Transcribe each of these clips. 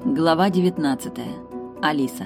Глава 19. Алиса.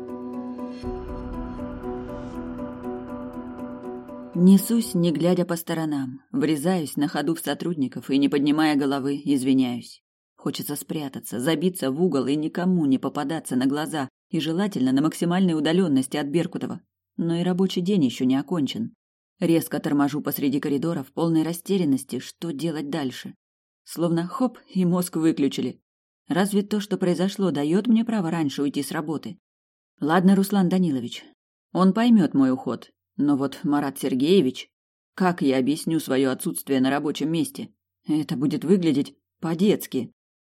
Несусь, не глядя по сторонам, врезаюсь на ходу в сотрудников и, не поднимая головы, извиняюсь. Хочется спрятаться, забиться в угол и никому не попадаться на глаза, и желательно на максимальной удаленности от Беркутова. Но и рабочий день еще не окончен. Резко торможу посреди коридора в полной растерянности, что делать дальше. Словно хоп, и мозг выключили. Разве то, что произошло, дает мне право раньше уйти с работы? Ладно, Руслан Данилович, он поймет мой уход. Но вот Марат Сергеевич, как я объясню свое отсутствие на рабочем месте? Это будет выглядеть по-детски.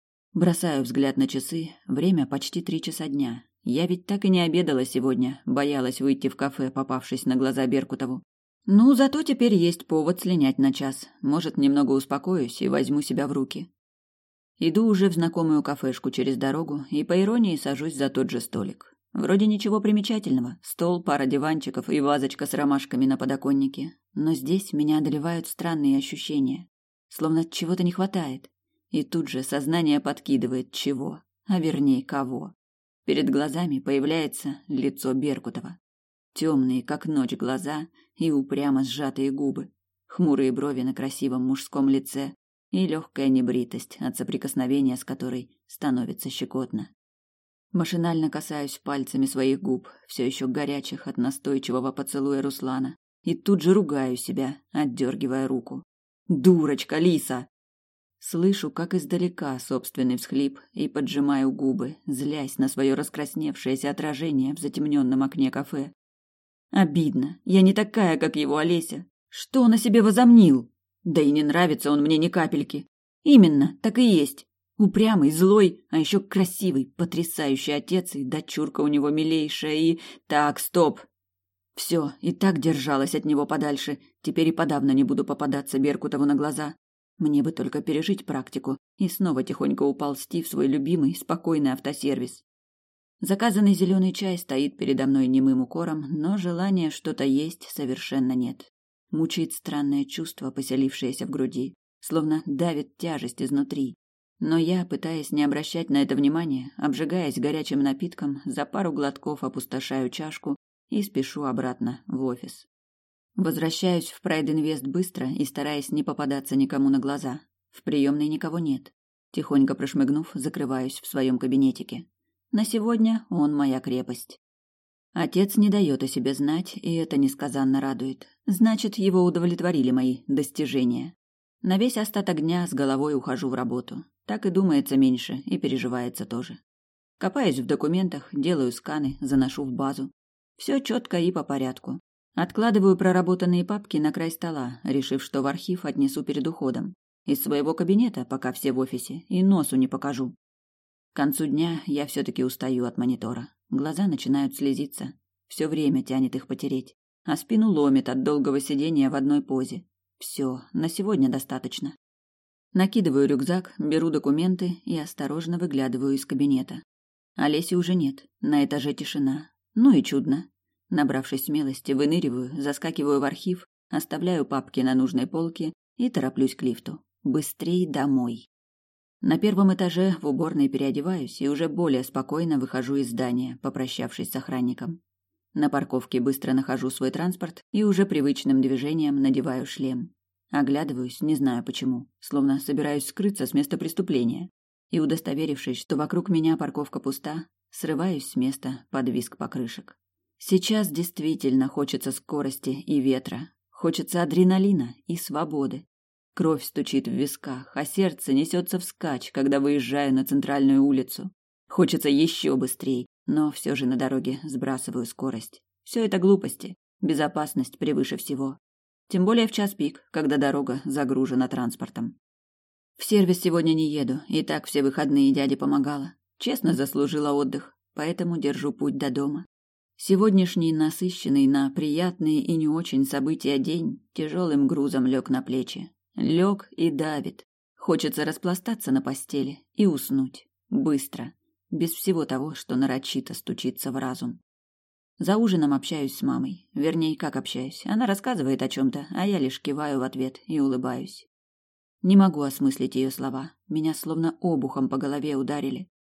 Бросаю взгляд на часы, время почти 3 часа дня. Я ведь так и не обедала сегодня, боялась выйти в кафе, попавшись на глаза Беркутову. Ну, зато теперь есть повод слинять на час. Может, немного успокоюсь и возьму себя в руки. Иду уже в знакомую кафешку через дорогу и, по иронии, сажусь за тот же столик. Вроде ничего примечательного. Стол, пара диванчиков и вазочка с ромашками на подоконнике. Но здесь меня одолевают странные ощущения. Словно чего-то не хватает. И тут же сознание подкидывает чего, а вернее кого. Перед глазами появляется лицо Беркутова. Темные, как ночь, глаза и упрямо сжатые губы. Хмурые брови на красивом мужском лице. И легкая небритость, от соприкосновения с которой становится щекотно. Машинально касаюсь пальцами своих губ, все еще горячих от настойчивого поцелуя Руслана, и тут же ругаю себя, отдергивая руку. «Дурочка, Лиса!» Слышу, как издалека собственный всхлип, и поджимаю губы, злясь на свое раскрасневшееся отражение в затемненном окне кафе. Обидно, я не такая, как его Олеся. Что он о себе возомнил? Да и не нравится он мне ни капельки. Именно, так и есть. Упрямый, злой, а еще красивый, потрясающий отец, и дочурка у него милейшая, и... Так, стоп. Все, и так держалась от него подальше, теперь и подавно не буду попадаться Беркутову на глаза. Мне бы только пережить практику и снова тихонько уползти в свой любимый, спокойный автосервис. Заказанный зеленый чай стоит передо мной немым укором, но желания что-то есть совершенно нет. Мучает странное чувство, поселившееся в груди, словно давит тяжесть изнутри. Но я, пытаясь не обращать на это внимания, обжигаясь горячим напитком, за пару глотков опустошаю чашку и спешу обратно в офис. Возвращаюсь в Pride Invest быстро и стараясь не попадаться никому на глаза. В приемной никого нет. Тихонько прошмыгнув, закрываюсь в своем кабинетике. На сегодня он моя крепость. Отец не дает о себе знать, и это несказанно радует. Значит, его удовлетворили мои достижения. На весь остаток дня с головой ухожу в работу. Так и думается меньше, и переживается тоже. Копаюсь в документах, делаю сканы, заношу в базу. Все четко и по порядку. Откладываю проработанные папки на край стола, решив, что в архив отнесу перед уходом. Из своего кабинета, пока все в офисе, и носу не покажу. К концу дня я все-таки устаю от монитора. Глаза начинают слезиться. Все время тянет их потереть. А спину ломит от долгого сидения в одной позе. Все, на сегодня достаточно. Накидываю рюкзак, беру документы и осторожно выглядываю из кабинета. Олеси уже нет, на этаже тишина. Ну и чудно. Набравшись смелости, выныриваю, заскакиваю в архив, оставляю папки на нужной полке и тороплюсь к лифту. Быстрей домой. На первом этаже в уборной переодеваюсь и уже более спокойно выхожу из здания, попрощавшись с охранником. На парковке быстро нахожу свой транспорт и уже привычным движением надеваю шлем. Оглядываюсь, не знаю почему, словно собираюсь скрыться с места преступления. И, удостоверившись, что вокруг меня парковка пуста, срываюсь с места под визг покрышек. Сейчас действительно хочется скорости и ветра, хочется адреналина и свободы. Кровь стучит в висках, а сердце несется вскачь, когда выезжаю на центральную улицу. Хочется еще быстрей, но все же на дороге сбрасываю скорость. Все это глупости, безопасность превыше всего. Тем более в час пик, когда дорога загружена транспортом. В сервис сегодня не еду, и так все выходные дяде помогала. Честно заслужила отдых, поэтому держу путь до дома. Сегодняшний насыщенный на приятные и не очень события день тяжелым грузом лег на плечи. Лег и давит. Хочется распластаться на постели и уснуть. Быстро. Без всего того, что нарочито стучится в разум. За ужином общаюсь с мамой. Вернее, как общаюсь. Она рассказывает о чем-то, а я лишь киваю в ответ и улыбаюсь. Не могу осмыслить ее слова. Меня словно обухом по голове ударили.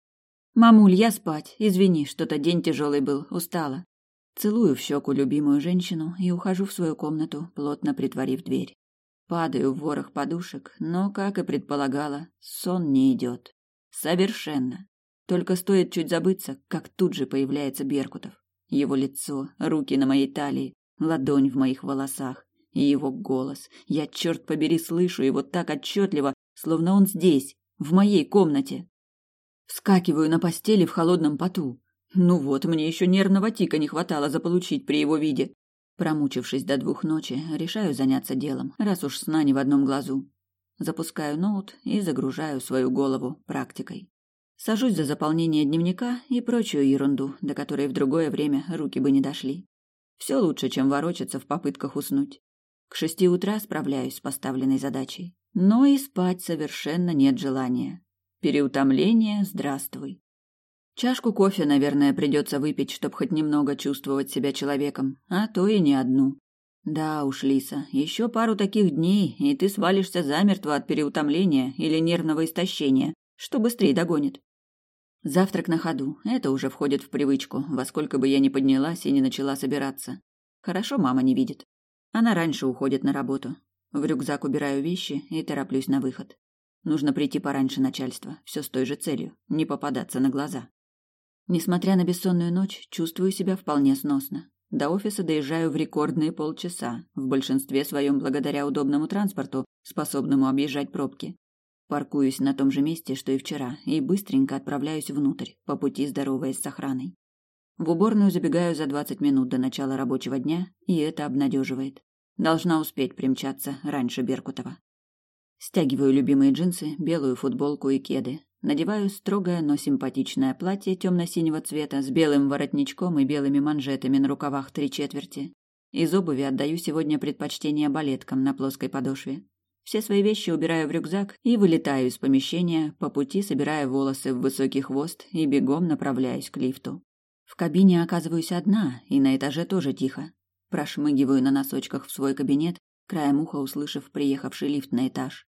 «Мамуль, я спать. Извини, что-то день тяжелый был, устала». Целую в щеку любимую женщину и ухожу в свою комнату, плотно притворив дверь. Падаю в ворох подушек, но, как и предполагала, сон не идет. Совершенно. Только стоит чуть забыться, как тут же появляется Беркутов. Его лицо, руки на моей талии, ладонь в моих волосах и его голос. Я, черт побери, слышу его так отчетливо, словно он здесь, в моей комнате. Вскакиваю на постели в холодном поту. Ну вот, мне еще нервного тика не хватало заполучить при его виде. Промучившись до 2 ночи, решаю заняться делом, раз уж сна не в одном глазу. Запускаю ноут и загружаю свою голову практикой. Сажусь за заполнение дневника и прочую ерунду, до которой в другое время руки бы не дошли. Все лучше, чем ворочаться в попытках уснуть. К 6 утра справляюсь с поставленной задачей. Но и спать совершенно нет желания. Переутомление, здравствуй. Чашку кофе, наверное, придется выпить, чтобы хоть немного чувствовать себя человеком, а то и не одну. Да уж, Лиса, еще пару таких дней, и ты свалишься замертво от переутомления или нервного истощения, что быстрее догонит. Завтрак на ходу, это уже входит в привычку, во сколько бы я ни поднялась и не начала собираться. Хорошо мама не видит. Она раньше уходит на работу. В рюкзак убираю вещи и тороплюсь на выход. Нужно прийти пораньше начальства, все с той же целью, не попадаться на глаза. Несмотря на бессонную ночь, чувствую себя вполне сносно. До офиса доезжаю в рекордные полчаса, в большинстве своем благодаря удобному транспорту, способному объезжать пробки. Паркуюсь на том же месте, что и вчера, и быстренько отправляюсь внутрь, по пути здороваясь с охраной. В уборную забегаю за 20 минут до начала рабочего дня, и это обнадеживает. Должна успеть примчаться раньше Беркутова. Стягиваю любимые джинсы, белую футболку и кеды. Надеваю строгое, но симпатичное платье темно-синего цвета с белым воротничком и белыми манжетами на рукавах 3/4. Из обуви отдаю сегодня предпочтение балеткам на плоской подошве. Все свои вещи убираю в рюкзак и вылетаю из помещения, по пути собирая волосы в высокий хвост и бегом направляюсь к лифту. В кабине оказываюсь одна, и на этаже тоже тихо. Прошмыгиваю на носочках в свой кабинет, краем уха услышав приехавший лифт на этаж.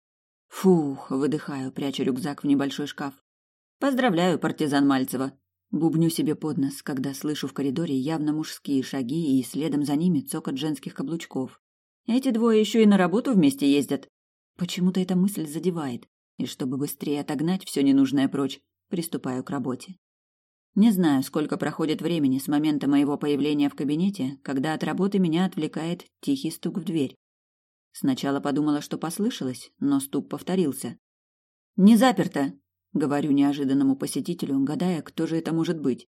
Фух, выдыхаю, прячу рюкзак в небольшой шкаф. Поздравляю, партизан Мальцева. Бубню себе под нос, когда слышу в коридоре явно мужские шаги и следом за ними цокот женских каблучков. Эти двое еще и на работу вместе ездят. Почему-то эта мысль задевает, и чтобы быстрее отогнать все ненужное прочь, приступаю к работе. Не знаю, сколько проходит времени с момента моего появления в кабинете, когда от работы меня отвлекает тихий стук в дверь. Сначала подумала, что послышалось, но стук повторился. «Не заперто!» — говорю неожиданному посетителю, гадая, кто же это может быть.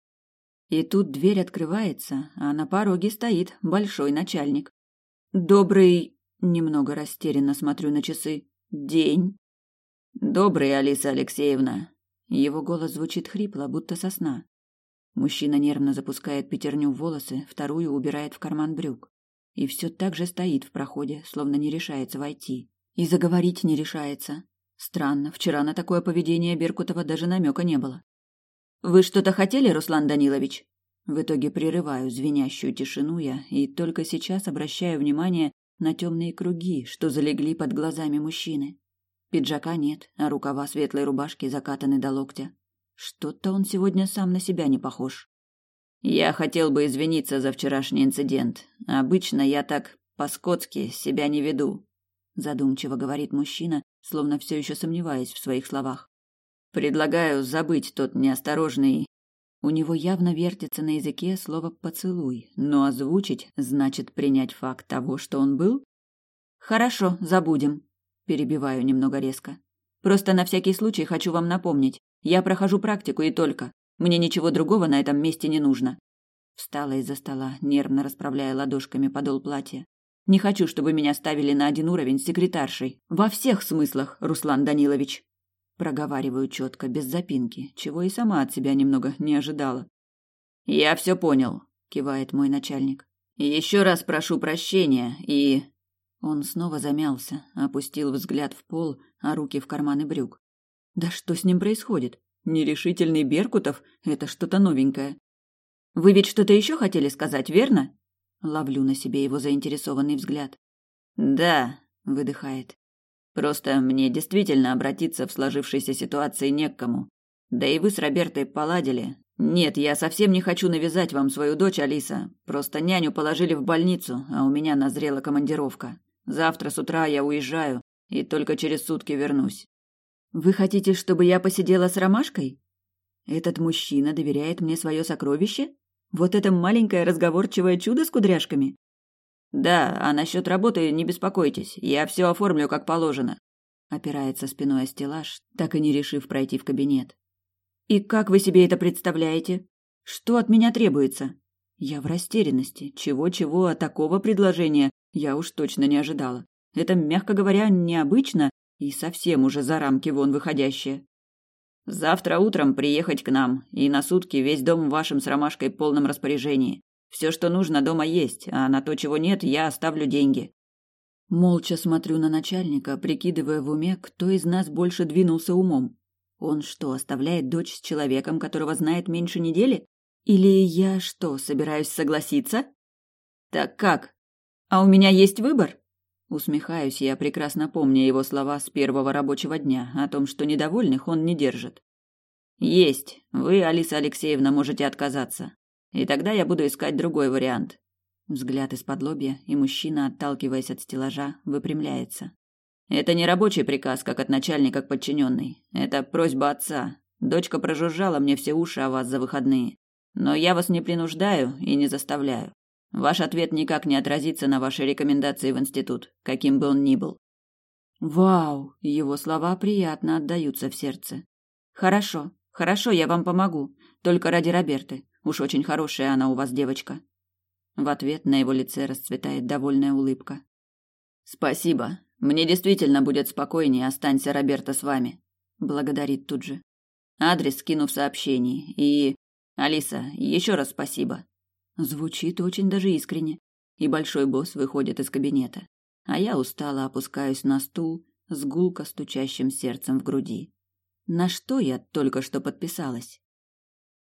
И тут дверь открывается, а на пороге стоит большой начальник. «Добрый...» — немного растерянно смотрю на часы. «День!» «Добрый, Алиса Алексеевна!» Его голос звучит хрипло, будто со сна. Мужчина нервно запускает пятерню в волосы, вторую убирает в карман брюк. И все так же стоит в проходе, словно не решается войти. И заговорить не решается. Странно, вчера на такое поведение Беркутова даже намека не было. «Вы что-то хотели, Руслан Данилович?» В итоге прерываю звенящую тишину я и только сейчас обращаю внимание на темные круги, что залегли под глазами мужчины. Пиджака нет, а рукава светлой рубашки закатаны до локтя. Что-то он сегодня сам на себя не похож. «Я хотел бы извиниться за вчерашний инцидент. Обычно я так по-скотски себя не веду», — задумчиво говорит мужчина, словно все еще сомневаясь в своих словах. «Предлагаю забыть тот неосторожный...» У него явно вертится на языке слово «поцелуй», но озвучить значит принять факт того, что он был? «Хорошо, забудем», — перебиваю немного резко. «Просто на всякий случай хочу вам напомнить. Я прохожу практику и только. Мне ничего другого на этом месте не нужно». Встала из-за стола, нервно расправляя ладошками подол платья. «Не хочу, чтобы меня ставили на один уровень с секретаршей. Во всех смыслах, Руслан Данилович». Проговариваю четко, без запинки, чего и сама от себя немного не ожидала. «Я все понял», — кивает мой начальник. «Еще раз прошу прощения и...» Он снова замялся, опустил взгляд в пол, а руки в карманы брюк. «Да что с ним происходит? Нерешительный Беркутов — это что-то новенькое». «Вы ведь что-то еще хотели сказать, верно?» Ловлю на себе его заинтересованный взгляд. «Да», — выдыхает. «Просто мне действительно обратиться в сложившейся ситуации не к кому. Да и вы с Робертой поладили. Нет, я совсем не хочу навязать вам свою дочь, Алиса. Просто няню положили в больницу, а у меня назрела командировка. Завтра с утра я уезжаю и только через сутки вернусь. Вы хотите, чтобы я посидела с Ромашкой? Этот мужчина доверяет мне свое сокровище? Вот это маленькое разговорчивое чудо с кудряшками? Да, а насчет работы не беспокойтесь, я все оформлю как положено. Опирается спиной о стеллаж, так и не решив пройти в кабинет. И как вы себе это представляете? Что от меня требуется? Я в растерянности. Чего-чего, а такого предложения я уж точно не ожидала. Это, мягко говоря, необычно и совсем уже за рамки вон выходящее. Завтра утром приехать к нам, и на сутки весь дом в вашем с Ромашкой полном распоряжении. Все, что нужно, дома есть, а на то, чего нет, я оставлю деньги. Молча смотрю на начальника, прикидывая в уме, кто из нас больше двинулся умом. Он что, оставляет дочь с человеком, которого знает меньше недели? Или я что, собираюсь согласиться? Так как? А у меня есть выбор? Усмехаюсь я, прекрасно помня его слова с первого рабочего дня о том, что недовольных он не держит. Есть. Вы, Алиса Алексеевна, можете отказаться. И тогда я буду искать другой вариант. Взгляд из-под-лобья, и мужчина, отталкиваясь от стеллажа, выпрямляется. Это не рабочий приказ, как от начальника к подчиненной. Это просьба отца. Дочка прожужжала мне все уши о вас за выходные. Но я вас не принуждаю и не заставляю. Ваш ответ никак не отразится на вашей рекомендации в институт, каким бы он ни был. Вау, его слова приятно отдаются в сердце. Хорошо, хорошо, я вам помогу. Только ради Роберты. Уж очень хорошая она у вас девочка. В ответ на его лице расцветает довольная улыбка. Спасибо. Мне действительно будет спокойнее, останься Роберта с вами. Благодарит тут же. Адрес скину в сообщении. И... Алиса, еще раз спасибо. Звучит очень даже искренне. И большой босс выходит из кабинета. А я устало опускаюсь на стул с гулко стучащим сердцем в груди. На что я только что подписалась?